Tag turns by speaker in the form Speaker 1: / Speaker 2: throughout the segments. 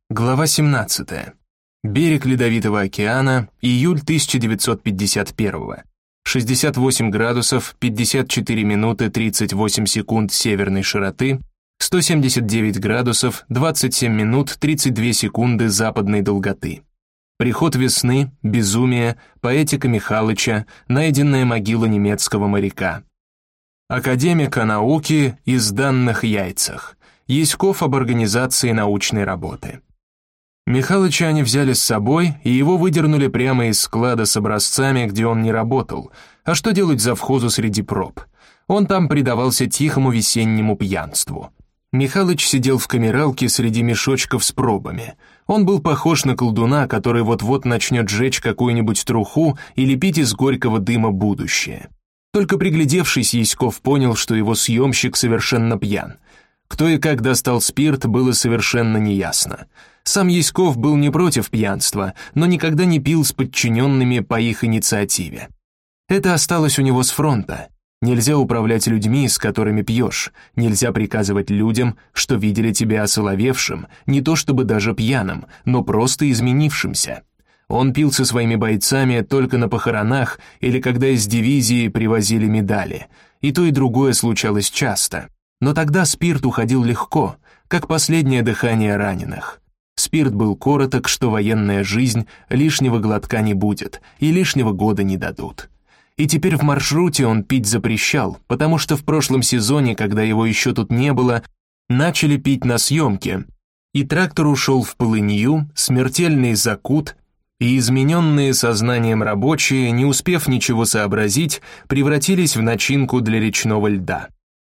Speaker 1: Глава 17. Берег Ледовитого океана, июль 1951. 68 градусов 54 минуты 38 секунд северной широты, 179 градусов 27 минут 32 секунды западной долготы. Приход весны, безумие, поэтика Михалыча, найденная могила немецкого моряка. Академик о науке из данных яйцах. Яськов об организации научной работы. Михалыча они взяли с собой, и его выдернули прямо из склада с образцами, где он не работал. А что делать завхозу среди проб? Он там предавался тихому весеннему пьянству. Михалыч сидел в камералке среди мешочков с пробами. Он был похож на колдуна, который вот-вот начнет жечь какую-нибудь труху и лепить из горького дыма будущее. Только приглядевшись, Яськов понял, что его съемщик совершенно пьян. Кто и как достал спирт, было совершенно неясно. Сам Яськов был не против пьянства, но никогда не пил с подчиненными по их инициативе. Это осталось у него с фронта. Нельзя управлять людьми, с которыми пьешь, нельзя приказывать людям, что видели тебя осоловевшим, не то чтобы даже пьяным, но просто изменившимся. Он пил со своими бойцами только на похоронах или когда из дивизии привозили медали, и то и другое случалось часто. Но тогда спирт уходил легко, как последнее дыхание раненых. Спирт был короток, что военная жизнь лишнего глотка не будет и лишнего года не дадут. И теперь в маршруте он пить запрещал, потому что в прошлом сезоне, когда его еще тут не было, начали пить на съемке, и трактор ушел в полынью, смертельный закут, и измененные сознанием рабочие, не успев ничего сообразить, превратились в начинку для речного льда.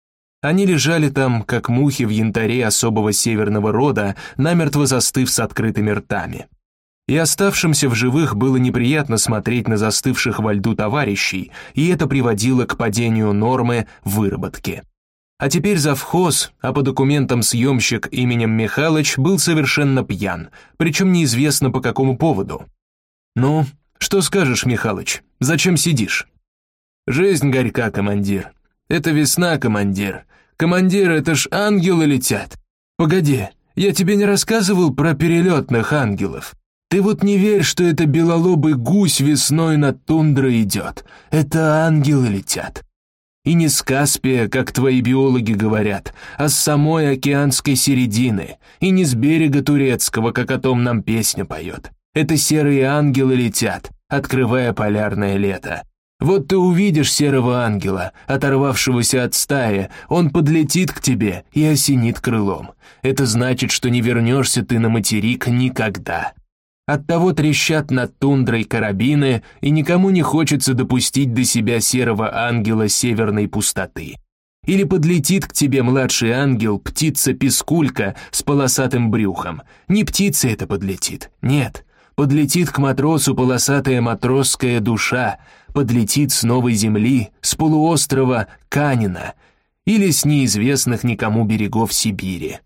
Speaker 1: Они лежали там, как мухи в янтаре особого северного рода, намертво застыв с открытыми ртами. И оставшимся в живых было неприятно смотреть на застывших во льду товарищей, и это приводило к падению нормы выработки. А теперь завхоз, а по документам съемщик именем Михалыч, был совершенно пьян, причем неизвестно по какому поводу. «Ну, что скажешь, Михалыч, зачем сидишь?» «Жизнь горька, командир. Это весна, командир. Командир, это ж ангелы летят. Погоди, я тебе не рассказывал про перелетных ангелов? Ты вот не верь, что это белолобый гусь весной над тундрой идет. Это ангелы летят. И не с Каспия, как твои биологи говорят, а с самой океанской середины, и не с берега турецкого, как о том нам песня поет. Это серые ангелы летят, открывая полярное лето. Вот ты увидишь серого ангела, оторвавшегося от стаи, он подлетит к тебе и осенит крылом. Это значит, что не вернешься ты на материк никогда. Оттого трещат над тундрой карабины, и никому не хочется допустить до себя серого ангела северной пустоты. Или подлетит к тебе младший ангел, птица-пискулька с полосатым брюхом. Не птица это подлетит, нет. Подлетит к матросу полосатая матросская душа, подлетит с новой земли, с полуострова Канина или с неизвестных никому берегов Сибири.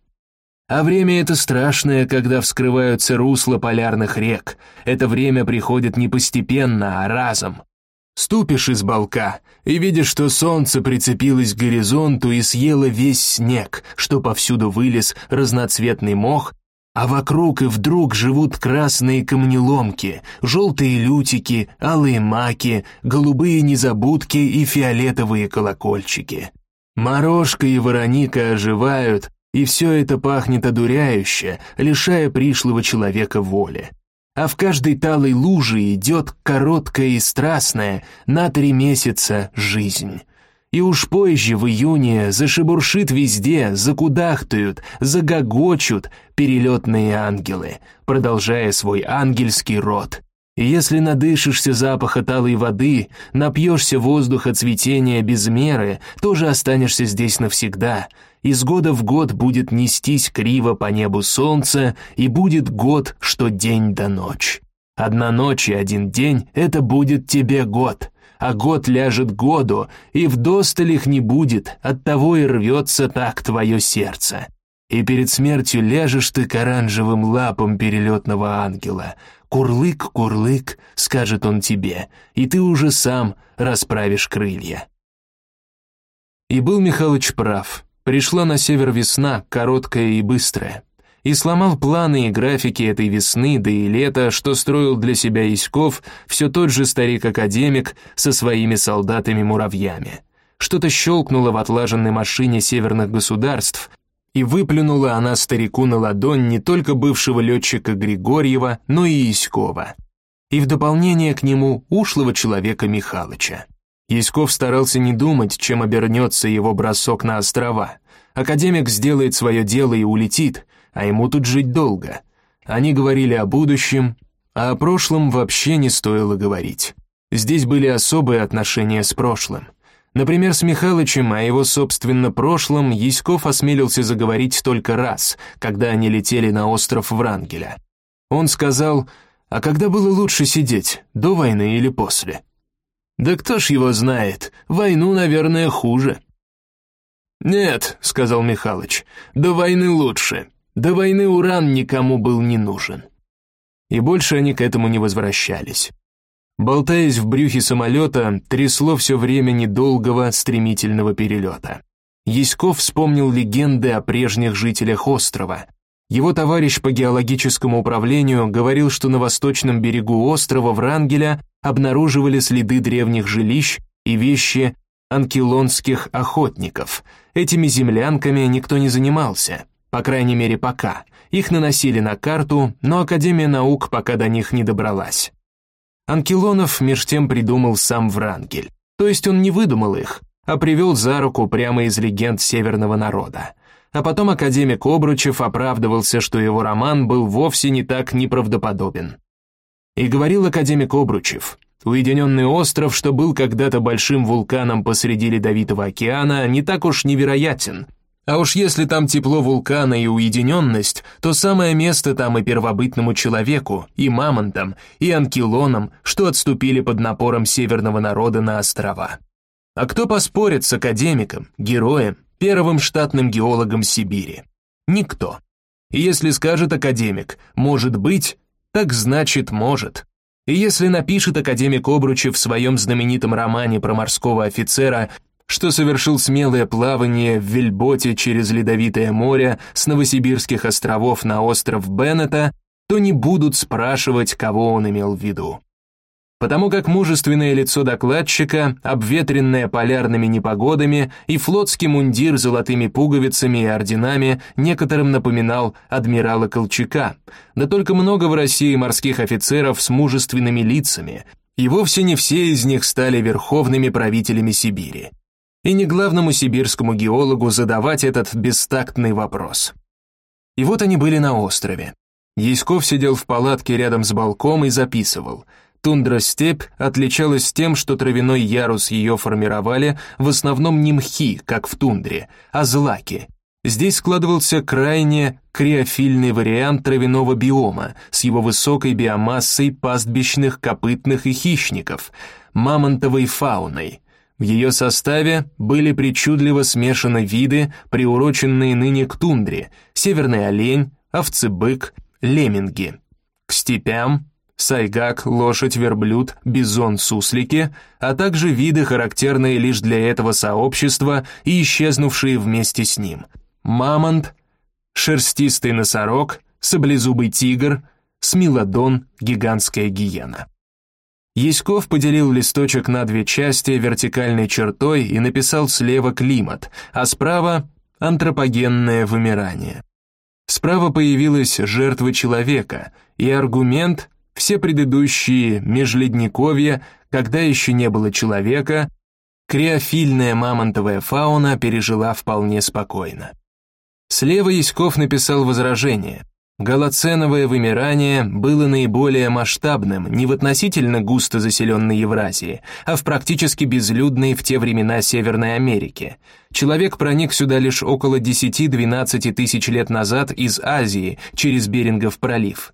Speaker 1: А время это страшное, когда вскрываются русла полярных рек. Это время приходит не постепенно, а разом. Ступишь из балка и видишь, что солнце прицепилось к горизонту и съело весь снег, что повсюду вылез разноцветный мох, а вокруг и вдруг живут красные камнеломки, желтые лютики, алые маки, голубые незабудки и фиолетовые колокольчики. Морошка и вороника оживают, и все это пахнет одуряюще, лишая пришлого человека воли. А в каждой талой луже идет короткая и страстная на 3 месяца жизнь. И уж позже, в июне, зашебуршит везде, закудахтают, загогочут перелетные ангелы, продолжая свой ангельский род. И если надышишься запаха талой воды, напьешься воздуха цветения без меры, тоже останешься здесь навсегда. Из года в год будет нестись криво по небу солнце, и будет год, что день до ночь. Одна ночь и один день — это будет тебе год. А год ляжет году, и вдосталь их не будет, оттого и рвется так твое сердце. И перед смертью ляжешь ты к оранжевым лапам перелетного ангела. «Курлык, курлык», — скажет он тебе, и ты уже сам расправишь крылья. И был Михалыч прав. Пришла на север весна, короткая и быстрая. и сломал планы и графики этой весны, да и лета, что строил для себя Яськов, все тот же старик-академик со своими солдатами-муравьями. Что-то щелкнуло в отлаженной машине северных государств, и выплюнула она старику на ладонь не только бывшего летчика Григорьева, но и Яськова. И в дополнение к нему ушлого человека Михалыча. Яськов старался не думать, чем обернется его бросок на острова. Академик сделает свое дело и улетит, а ему тут жить долго. Они говорили о будущем, а о прошлом вообще не стоило говорить. Здесь были особые отношения с прошлым. Например, с Михалычем о его, собственно, прошлом Яськов осмелился заговорить только раз, когда они летели на остров Врангеля. Он сказал: «А когда было лучше сидеть, до войны или после?» «Да кто ж его знает, войну, наверное, хуже». «Нет», — сказал Михалыч, — «до войны лучше. До войны уран никому был не нужен». И больше они к этому не возвращались. Болтаясь в брюхе самолета, трясло все время недолгого, стремительного перелета. Яськов вспомнил легенды о прежних жителях острова. Его товарищ по геологическому управлению говорил, что на восточном берегу острова Врангеля обнаруживали следы древних жилищ и вещи анкилонских охотников. Этими землянками никто не занимался, по крайней мере пока. Их наносили на карту, но Академия наук пока до них не добралась. Анкилонов меж тем придумал сам Врангель, то есть он не выдумал их, а привел за руку прямо из легенд северного народа. А потом академик Обручев оправдывался, что его роман был вовсе не так неправдоподобен. И говорил академик Обручев: уединенный остров, что был когда-то большим вулканом посреди Ледовитого океана, не так уж невероятен. А уж если там тепло вулкана и уединенность, то самое место там и первобытному человеку, и мамонтам, и анкилонам, что отступили под напором северного народа на острова. А кто поспорит с академиком, героем, первым штатным геологом Сибири? Никто. И если скажет академик «может быть», так значит может. И если напишет академик Обручев в своем знаменитом романе про морского офицера, что совершил смелое плавание в вельботе через Ледовитое море с Новосибирских островов на остров Беннета, то не будут спрашивать, кого он имел в виду. Потому как мужественное лицо докладчика, обветренное полярными непогодами, и флотский мундир с золотыми пуговицами и орденами некоторым напоминал адмирала Колчака, да только много в России морских офицеров с мужественными лицами, и вовсе не все из них стали верховными правителями Сибири. И не главному сибирскому геологу задавать этот бестактный вопрос. И вот они были на острове. Яськов сидел в палатке рядом с балком и записывал. Тундра-степь отличалась тем, что травяной ярус ее формировали в основном не мхи, как в тундре, а злаки. Здесь складывался крайне криофильный вариант травяного биома с его высокой биомассой пастбищных, копытных и хищников, мамонтовой фауной. В ее составе были причудливо смешаны виды, приуроченные ныне к тундре: северный олень, овцебык, лемминги. К степям сайгак, лошадь, верблюд, бизон, суслики, а также виды, характерные лишь для этого сообщества и исчезнувшие вместе с ним: мамонт, шерстистый носорог, саблезубый тигр, смилодон, гигантская гиена. Яськов поделил листочек на две части вертикальной чертой и написал слева климат, а справа антропогенное вымирание. Справа появилась жертва человека, и аргумент: все предыдущие межледниковья, когда еще не было человека, криофильная мамонтовая фауна пережила вполне спокойно. Слева Яськов написал возражение. Голоценовое вымирание было наиболее масштабным не в относительно густо заселенной Евразии, а в практически безлюдной в те времена Северной Америке. Человек проник сюда лишь около 10-12 тысяч лет назад из Азии через Берингов пролив.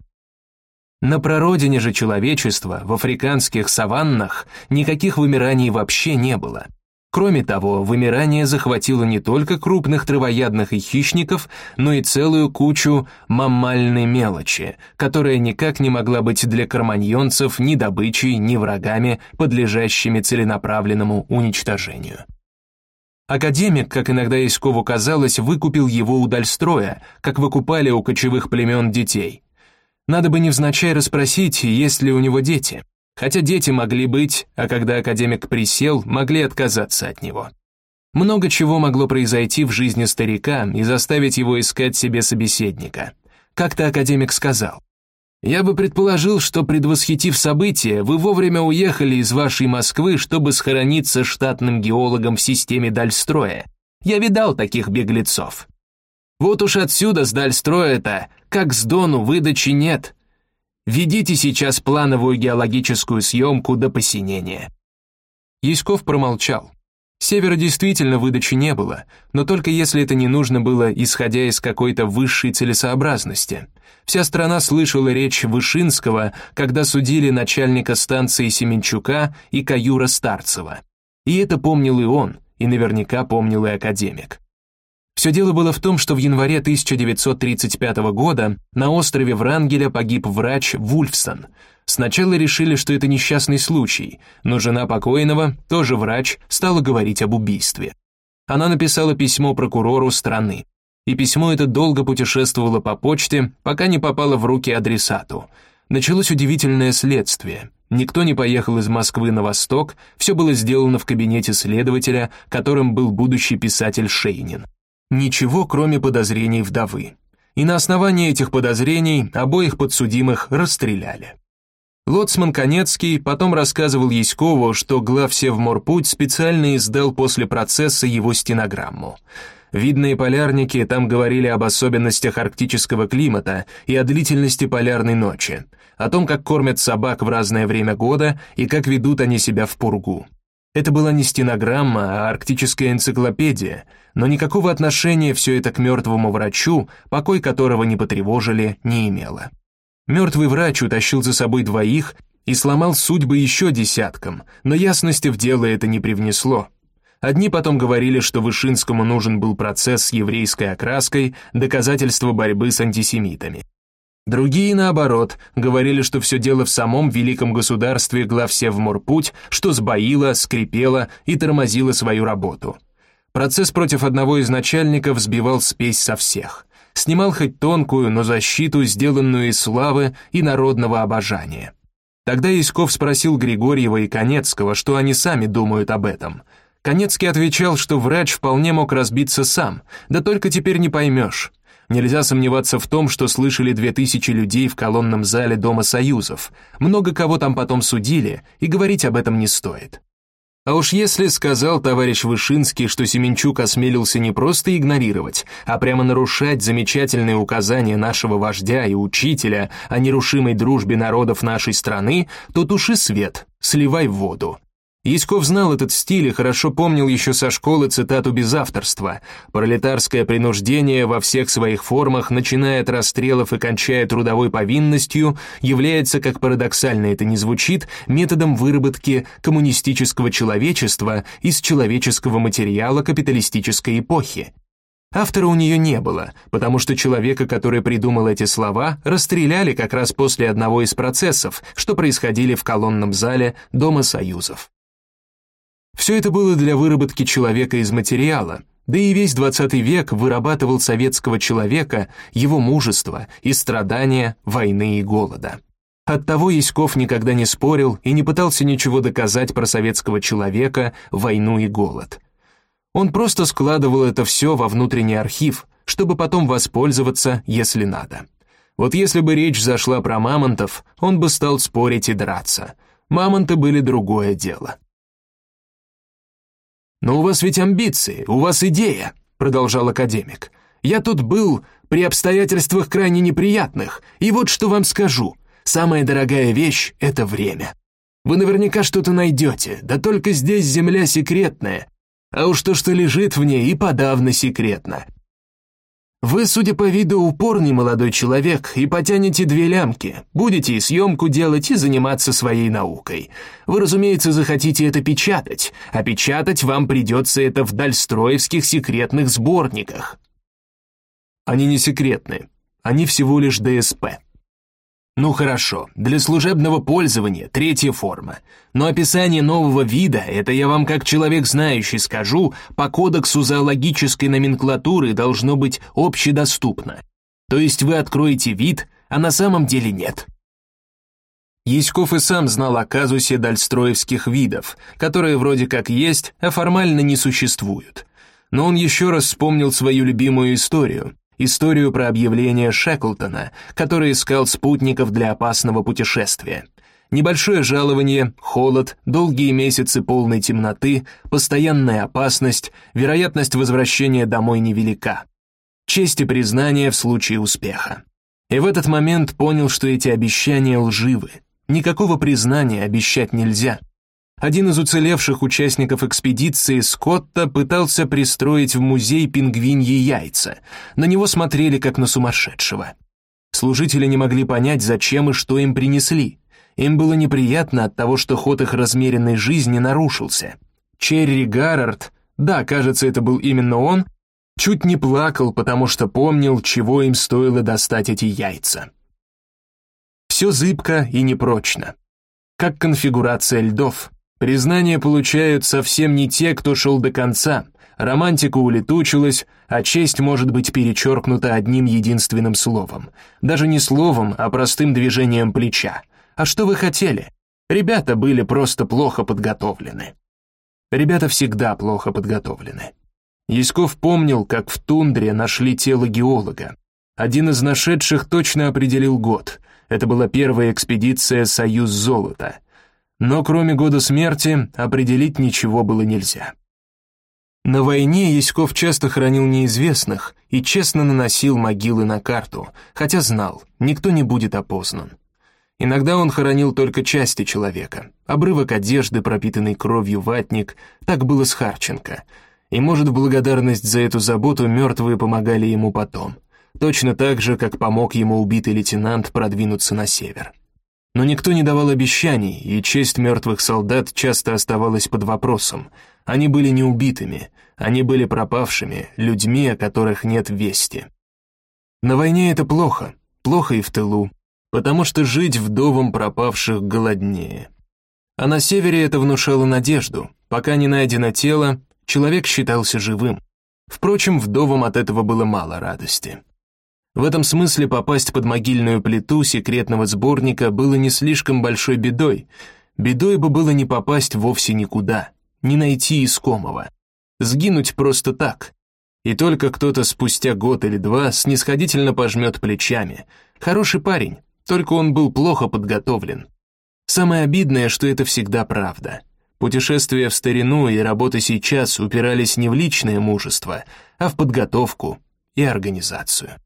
Speaker 1: На прародине же человечества, в африканских саваннах, никаких вымираний вообще не было. Кроме того, вымирание захватило не только крупных травоядных и хищников, но и целую кучу маммальной мелочи, которая никак не могла быть для кроманьонцев ни добычей, ни врагами, подлежащими целенаправленному уничтожению. Академик, как иногда Яськову казалось, выкупил его у Дальстроя, как выкупали у кочевых племен детей. Надо бы невзначай расспросить, есть ли у него дети. Хотя дети могли быть, а когда академик присел, могли отказаться от него. Много чего могло произойти в жизни старика и заставить его искать себе собеседника. Как-то академик сказал: «Я бы предположил, что, предвосхитив события, вы вовремя уехали из вашей Москвы, чтобы схорониться штатным геологом в системе Дальстроя. Я видал таких беглецов. Вот уж отсюда, с Дальстроя-то, как с Дону, выдачи нет. Ведите сейчас плановую геологическую съемку до посинения». Яськов промолчал. С севера действительно выдачи не было, но только если это не нужно было, исходя из какой-то высшей целесообразности. Вся страна слышала речь Вышинского, когда судили начальника станции Семенчука и каюра Старцева. И это помнил и он, и наверняка помнил и академик. Все дело было в том, что в январе 1935 года на острове Врангеля погиб врач Вульфсон. Сначала решили, что это несчастный случай, но жена покойного, тоже врач, стала говорить об убийстве. Она написала письмо прокурору страны. И письмо это долго путешествовало по почте, пока не попало в руки адресату. Началось удивительное следствие. Никто не поехал из Москвы на восток, все было сделано в кабинете следователя, которым был будущий писатель Шейнин. Ничего, кроме подозрений вдовы. И на основании этих подозрений обоих подсудимых расстреляли. Лоцман Конецкий потом рассказывал Яськову, что главсевморпуть специально издал после процесса его стенограмму. Видные полярники там говорили об особенностях арктического климата и о длительности полярной ночи, о том, как кормят собак в разное время года и как ведут они себя в пургу. Это была не стенограмма, а арктическая энциклопедия, но никакого отношения все это к мертвому врачу, покой которого не потревожили, не имело. Мертвый врач утащил за собой двоих и сломал судьбы еще десяткам, но ясности в дело это не привнесло. Одни потом говорили, что Вышинскому нужен был процесс с еврейской окраской, доказательство борьбы с антисемитами. Другие, наоборот, говорили, что все дело в самом великом государстве главсевморпуть, что сбоило, скрипело и тормозило свою работу. Процесс против одного из начальников сбивал спесь со всех. Снимал хоть тонкую, но защиту, сделанную из славы и народного обожания. Тогда Яськов спросил Григорьева и Конецкого, что они сами думают об этом. Конецкий отвечал, что врач вполне мог разбиться сам, да только теперь не поймешь. Нельзя сомневаться в том, что слышали 2000 людей в колонном зале Дома Союзов. Много кого там потом судили, и говорить об этом не стоит. А уж если сказал товарищ Вышинский, что Семенчук осмелился не просто игнорировать, а прямо нарушать замечательные указания нашего вождя и учителя о нерушимой дружбе народов нашей страны, то туши свет, сливай в воду. Яськов знал этот стиль и хорошо помнил еще со школы цитату без авторства: «Пролетарское принуждение во всех своих формах, начиная от расстрелов и кончая трудовой повинностью, является, как парадоксально это ни звучит, методом выработки коммунистического человечества из человеческого материала капиталистической эпохи». Автора у нее не было, потому что человека, который придумал эти слова, расстреляли как раз после одного из процессов, что происходили в колонном зале Дома Союзов. Все это было для выработки человека из материала, да и весь 20 век вырабатывал советского человека, его мужество и страдания войны и голода. Оттого Яськов никогда не спорил и не пытался ничего доказать про советского человека, войну и голод. Он просто складывал это все во внутренний архив, чтобы потом воспользоваться, если надо. Вот если бы речь зашла про мамонтов, он бы стал спорить и драться. Мамонты были другое дело. «Но у вас ведь амбиции, у вас идея», — продолжал академик. «Я тут был при обстоятельствах крайне неприятных, и вот что вам скажу. Самая дорогая вещь — это время. Вы наверняка что-то найдете, да только здесь земля секретная, а уж то, что лежит в ней, и подавно секретно. Вы, судя по виду, упорный молодой человек и потянете 2 лямки, будете и съемку делать, и заниматься своей наукой. Вы, разумеется, захотите это печатать, а печатать вам придется это в дальстроевских секретных сборниках». «Они не секретны, они всего лишь ДСП». Ну хорошо, для служебного пользования третья форма. Но описание нового вида, это я вам как человек знающий скажу, по кодексу зоологической номенклатуры должно быть общедоступно. То есть вы откроете вид, а на самом деле нет. Яськов и сам знал о казусе дальстроевских видов, которые вроде как есть, а формально не существуют. Но он еще раз вспомнил свою любимую историю про объявление Шеклтона, который искал спутников для опасного путешествия. Небольшое жалование, холод, долгие месяцы полной темноты, постоянная опасность, вероятность возвращения домой невелика. Честь и признание в случае успеха. И в этот момент понял, что эти обещания лживы. Никакого признания обещать нельзя. Один из уцелевших участников экспедиции, Скотта, пытался пристроить в музей пингвиньи яйца. На него смотрели как на сумасшедшего. Служители не могли понять, зачем и что им принесли. Им было неприятно от того, что ход их размеренной жизни нарушился. Черри Гаррард, да, кажется, это был именно он, чуть не плакал, потому что помнил, чего им стоило достать эти яйца. Все зыбко и непрочно. Как конфигурация льдов. Признание получают совсем не те, кто шел до конца. Романтика улетучилась, а честь может быть перечеркнута одним единственным словом. Даже не словом, а простым движением плеча. А что вы хотели? Ребята были просто плохо подготовлены. Ребята всегда плохо подготовлены. Яськов помнил, как в тундре нашли тело геолога. Один из нашедших точно определил год. Это была первая экспедиция «Союз золота». Но кроме года смерти определить ничего было нельзя. На войне Яськов часто хоронил неизвестных и честно наносил могилы на карту, хотя знал, никто не будет опознан. Иногда он хоронил только части человека, обрывок одежды, пропитанный кровью ватник, так было с Харченко. И, может, в благодарность за эту заботу мертвые помогали ему потом, точно так же, как помог ему убитый лейтенант продвинуться на север. Но никто не давал обещаний, и честь мертвых солдат часто оставалась под вопросом. Они были не убитыми, они были пропавшими, людьми, о которых нет вести. На войне это плохо, плохо и в тылу, потому что жить вдовам пропавших голоднее. А на севере это внушало надежду. Пока не найдено тело, человек считался живым. Впрочем, вдовам от этого было мало радости. В этом смысле попасть под могильную плиту секретного сборника было не слишком большой бедой. Бедой бы было не попасть вовсе никуда, не найти искомого. Сгинуть просто так. И только кто-то спустя год или два снисходительно пожмет плечами. Хороший парень, только он был плохо подготовлен. Самое обидное, что это всегда правда. Путешествия в старину и работа сейчас упирались не в личное мужество, а в подготовку и организацию.